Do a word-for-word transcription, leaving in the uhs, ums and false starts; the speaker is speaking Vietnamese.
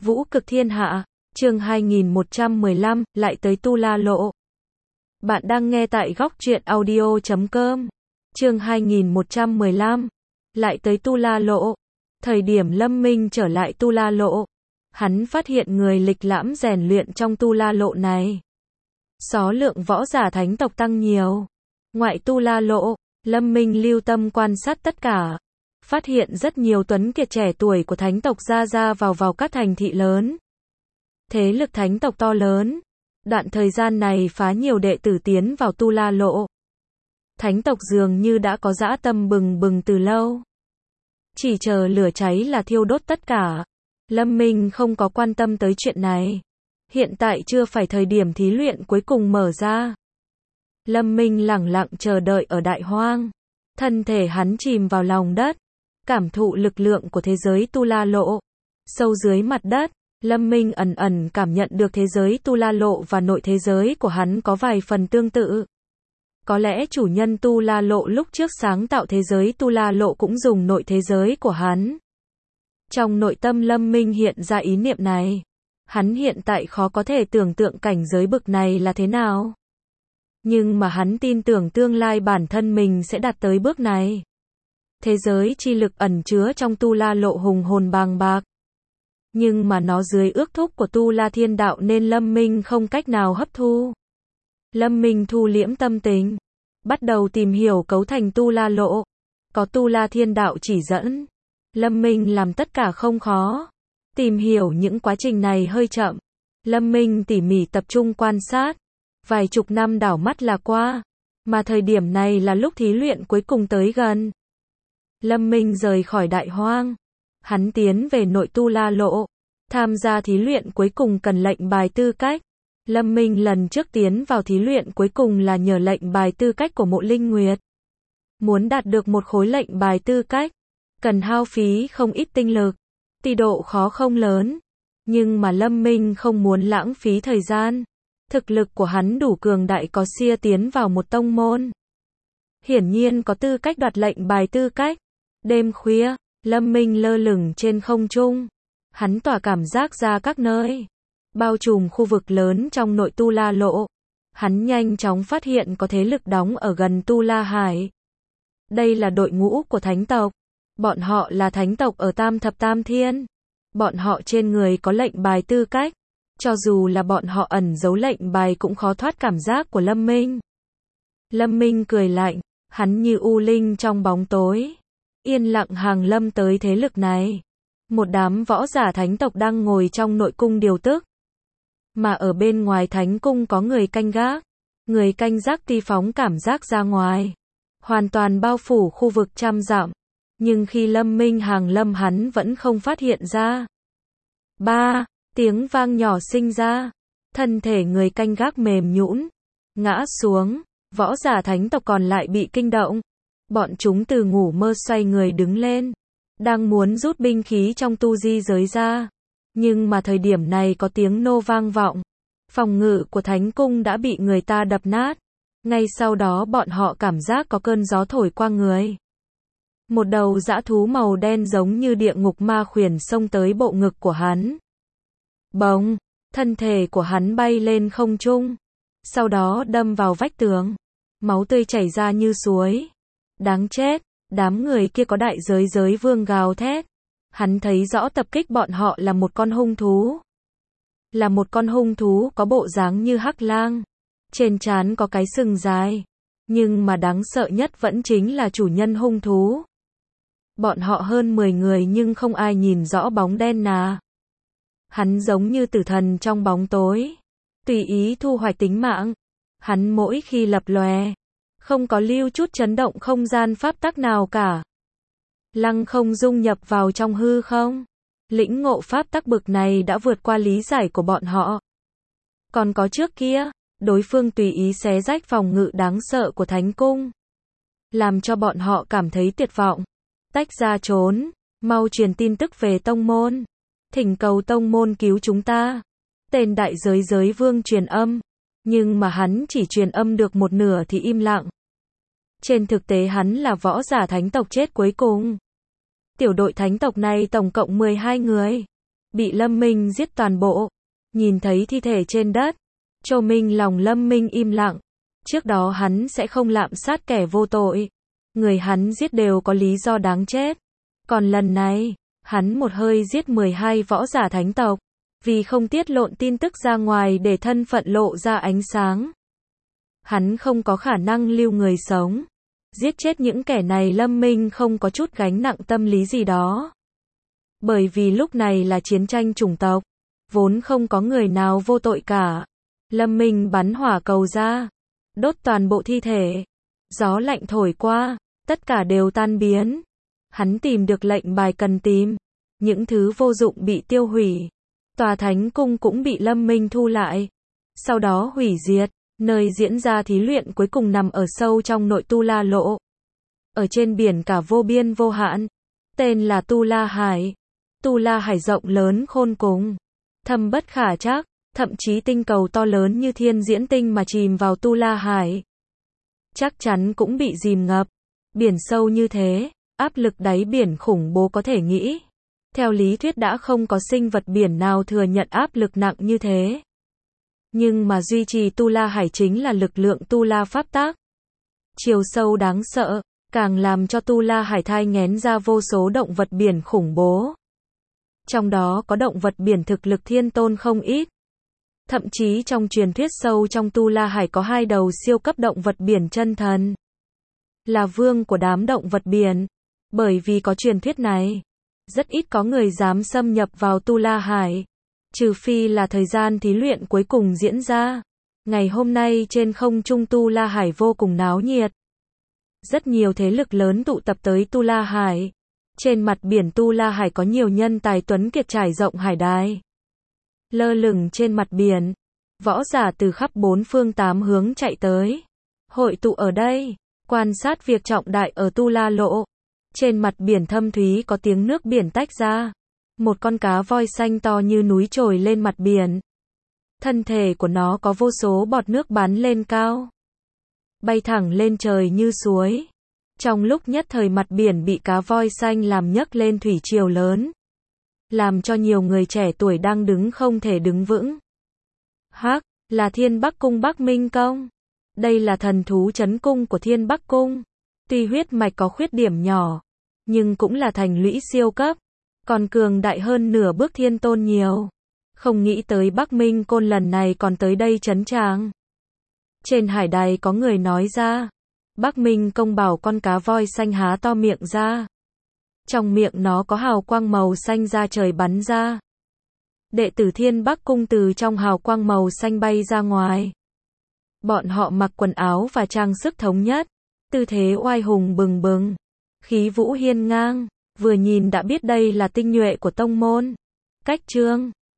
Vũ cực thiên hạ, chương hai nghìn một trăm mười lăm, lại tới Tu La Lộ. Bạn đang nghe tại góc truyện audio chấm com. Chương hai nghìn một trăm mười lăm, lại tới Tu La Lộ. Thời điểm Lâm Minh trở lại Tu La Lộ, hắn phát hiện người lịch lãm rèn luyện trong Tu La Lộ này. Số lượng võ giả thánh tộc tăng nhiều. Ngoại Tu La Lộ, Lâm Minh lưu tâm quan sát tất cả. Phát hiện rất nhiều tuấn kiệt trẻ tuổi của thánh tộc ra ra vào vào các thành thị lớn. Thế lực thánh tộc to lớn. Đoạn thời gian này phá nhiều đệ tử tiến vào Tu La Lộ. Thánh tộc dường như đã có dã tâm bừng bừng từ lâu. Chỉ chờ lửa cháy là thiêu đốt tất cả. Lâm Minh không có quan tâm tới chuyện này. Hiện tại chưa phải thời điểm thí luyện cuối cùng mở ra. Lâm Minh lẳng lặng chờ đợi ở đại hoang. Thân thể hắn chìm vào lòng đất. Cảm thụ lực lượng của thế giới Tu La Lộ. Sâu dưới mặt đất, Lâm Minh ẩn ẩn cảm nhận được thế giới Tu La Lộ và nội thế giới của hắn có vài phần tương tự. Có lẽ chủ nhân Tu La Lộ lúc trước sáng tạo thế giới Tu La Lộ cũng dùng nội thế giới của hắn. Trong nội tâm Lâm Minh hiện ra ý niệm này. Hắn hiện tại khó có thể tưởng tượng cảnh giới bực này là thế nào. Nhưng mà hắn tin tưởng tương lai bản thân mình sẽ đạt tới bước này. Thế giới chi lực ẩn chứa trong Tu La Lộ hùng hồn bàng bạc. Nhưng mà nó dưới ước thúc của Tu La Thiên Đạo nên Lâm Minh không cách nào hấp thu. Lâm Minh thu liễm tâm tình. Bắt đầu tìm hiểu cấu thành Tu La Lộ. Có Tu La Thiên Đạo chỉ dẫn. Lâm Minh làm tất cả không khó. Tìm hiểu những quá trình này hơi chậm. Lâm Minh tỉ mỉ tập trung quan sát. Vài chục năm đảo mắt là qua. Mà thời điểm này là lúc thí luyện cuối cùng tới gần. Lâm Minh rời khỏi đại hoang. Hắn tiến về nội Tu La Lộ. Tham gia thí luyện cuối cùng cần lệnh bài tư cách. Lâm Minh lần trước tiến vào thí luyện cuối cùng là nhờ lệnh bài tư cách của Mộ Linh Nguyệt. Muốn đạt được một khối lệnh bài tư cách, cần hao phí không ít tinh lực. Tuy độ khó không lớn, nhưng mà Lâm Minh không muốn lãng phí thời gian. Thực lực của hắn đủ cường đại có xia tiến vào một tông môn. Hiển nhiên có tư cách đoạt lệnh bài tư cách. Đêm khuya, Lâm Minh lơ lửng trên không trung. Hắn tỏa cảm giác ra các nơi. Bao trùm khu vực lớn trong nội Tu La Lộ. Hắn nhanh chóng phát hiện có thế lực đóng ở gần Tu La Hải. Đây là đội ngũ của thánh tộc. Bọn họ là thánh tộc ở Tam Thập Tam Thiên. Bọn họ trên người có lệnh bài tư cách. Cho dù là bọn họ ẩn giấu lệnh bài cũng khó thoát cảm giác của Lâm Minh. Lâm Minh cười lạnh. Hắn như u linh trong bóng tối. Yên lặng hàng lâm tới thế lực này. Một đám võ giả thánh tộc đang ngồi trong nội cung điều tức. Mà ở bên ngoài thánh cung có người canh gác. Người canh gác ti phóng cảm giác ra ngoài. Hoàn toàn bao phủ khu vực trăm dặm. Nhưng khi Lâm Minh hàng lâm hắn vẫn không phát hiện ra. Ba, tiếng vang nhỏ sinh ra. Thân thể người canh gác mềm nhũn, ngã xuống. Võ giả thánh tộc còn lại bị kinh động. Bọn chúng từ ngủ mơ xoay người đứng lên. Đang muốn rút binh khí trong tu di giới ra. Nhưng mà thời điểm này có tiếng nô vang vọng. Phòng ngự của thánh cung đã bị người ta đập nát. Ngay sau đó bọn họ cảm giác có cơn gió thổi qua người. Một đầu dã thú màu đen giống như địa ngục ma khuyển xông tới bộ ngực của hắn. Bỗng, thân thể của hắn bay lên không trung. Sau đó đâm vào vách tường. Máu tươi chảy ra như suối. Đáng chết, đám người kia có đại giới giới vương gào thét. Hắn thấy rõ tập kích bọn họ là một con hung thú. Là một con hung thú có bộ dáng như hắc lang. Trên trán có cái sừng dài. Nhưng mà đáng sợ nhất vẫn chính là chủ nhân hung thú. Bọn họ hơn mười người nhưng không ai nhìn rõ bóng đen nà. Hắn giống như tử thần trong bóng tối. Tùy ý thu hoạch tính mạng. Hắn mỗi khi lập lòe. Không có lưu chút chấn động không gian pháp tắc nào cả. Lăng không dung nhập vào trong hư không. Lĩnh ngộ pháp tắc bực này đã vượt qua lý giải của bọn họ. Còn có trước kia, đối phương tùy ý xé rách phòng ngự đáng sợ của thánh cung. Làm cho bọn họ cảm thấy tuyệt vọng. Tách ra trốn, mau truyền tin tức về tông môn. Thỉnh cầu tông môn cứu chúng ta. Tên đại giới giới vương truyền âm. Nhưng mà hắn chỉ truyền âm được một nửa thì im lặng. Trên thực tế hắn là võ giả thánh tộc chết cuối cùng. Tiểu đội thánh tộc này tổng cộng mười hai người. bị Lâm Minh giết toàn bộ. Nhìn thấy thi thể trên đất, Châu Minh lòng Lâm Minh im lặng. Trước đó hắn sẽ không lạm sát kẻ vô tội. Người hắn giết đều có lý do đáng chết. Còn lần này, hắn một hơi giết mười hai võ giả thánh tộc. Vì không tiết lộ tin tức ra ngoài để thân phận lộ ra ánh sáng. Hắn không có khả năng lưu người sống. Giết chết những kẻ này Lâm Minh không có chút gánh nặng tâm lý gì đó. Bởi vì lúc này là chiến tranh chủng tộc. Vốn không có người nào vô tội cả. Lâm Minh bắn hỏa cầu ra. Đốt toàn bộ thi thể. Gió lạnh thổi qua. Tất cả đều tan biến. Hắn tìm được lệnh bài cần tìm. Những thứ vô dụng bị tiêu hủy. Tòa thánh cung cũng bị Lâm Minh thu lại. Sau đó hủy diệt. Nơi diễn ra thí luyện cuối cùng nằm ở sâu trong nội Tu La Lộ. Ở trên biển cả vô biên vô hạn. Tên là Tu La Hải. Tu La Hải rộng lớn khôn cùng. Thâm bất khả trắc. Thậm chí tinh cầu to lớn như thiên diễn tinh mà chìm vào Tu La Hải. Chắc chắn cũng bị dìm ngập. Biển sâu như thế. Áp lực đáy biển khủng bố có thể nghĩ. Theo lý thuyết đã không có sinh vật biển nào thừa nhận áp lực nặng như thế. Nhưng mà duy trì Tu La Hải chính là lực lượng Tu La pháp tắc. Chiều sâu đáng sợ, càng làm cho Tu La Hải thai nghén ra vô số động vật biển khủng bố. Trong đó có động vật biển thực lực thiên tôn không ít. Thậm chí trong truyền thuyết sâu trong Tu La Hải có hai đầu siêu cấp động vật biển chân thần. Là vương của đám động vật biển. Bởi vì có truyền thuyết này, rất ít có người dám xâm nhập vào Tu La Hải. Trừ phi là thời gian thí luyện cuối cùng diễn ra. Ngày hôm nay trên không trung Tu La Hải vô cùng náo nhiệt. Rất nhiều thế lực lớn tụ tập tới Tu La Hải. Trên mặt biển Tu La Hải có nhiều nhân tài tuấn kiệt trải rộng hải đài. Lơ lửng trên mặt biển. Võ giả từ khắp bốn phương tám hướng chạy tới. Hội tụ ở đây. Quan sát việc trọng đại ở Tu La Lộ. Trên mặt biển thâm thúy có tiếng nước biển tách ra. Một con cá voi xanh to như núi trồi lên mặt biển. Thân thể của nó có vô số bọt nước bắn lên cao. Bay thẳng lên trời như suối. Trong lúc nhất thời mặt biển bị cá voi xanh làm nhấc lên thủy triều lớn. Làm cho nhiều người trẻ tuổi đang đứng không thể đứng vững. Hắc, là Thiên Bắc Cung Bắc Minh Công. Đây là thần thú trấn cung của Thiên Bắc Cung. Tuy huyết mạch có khuyết điểm nhỏ, nhưng cũng là thành lũy siêu cấp. Còn cường đại hơn nửa bước thiên tôn nhiều. Không nghĩ tới Bắc Minh Côn lần này còn tới đây trấn tràng. Trên hải đài có người nói ra. Bắc Minh Công bảo con cá voi xanh há to miệng ra. Trong miệng nó có hào quang màu xanh ra trời bắn ra. Đệ tử Thiên Bắc Cung từ trong hào quang màu xanh bay ra ngoài. Bọn họ mặc quần áo và trang sức thống nhất. Tư thế oai hùng bừng bừng. Khí vũ hiên ngang. Vừa nhìn đã biết đây là tinh nhuệ của tông môn. Cách chương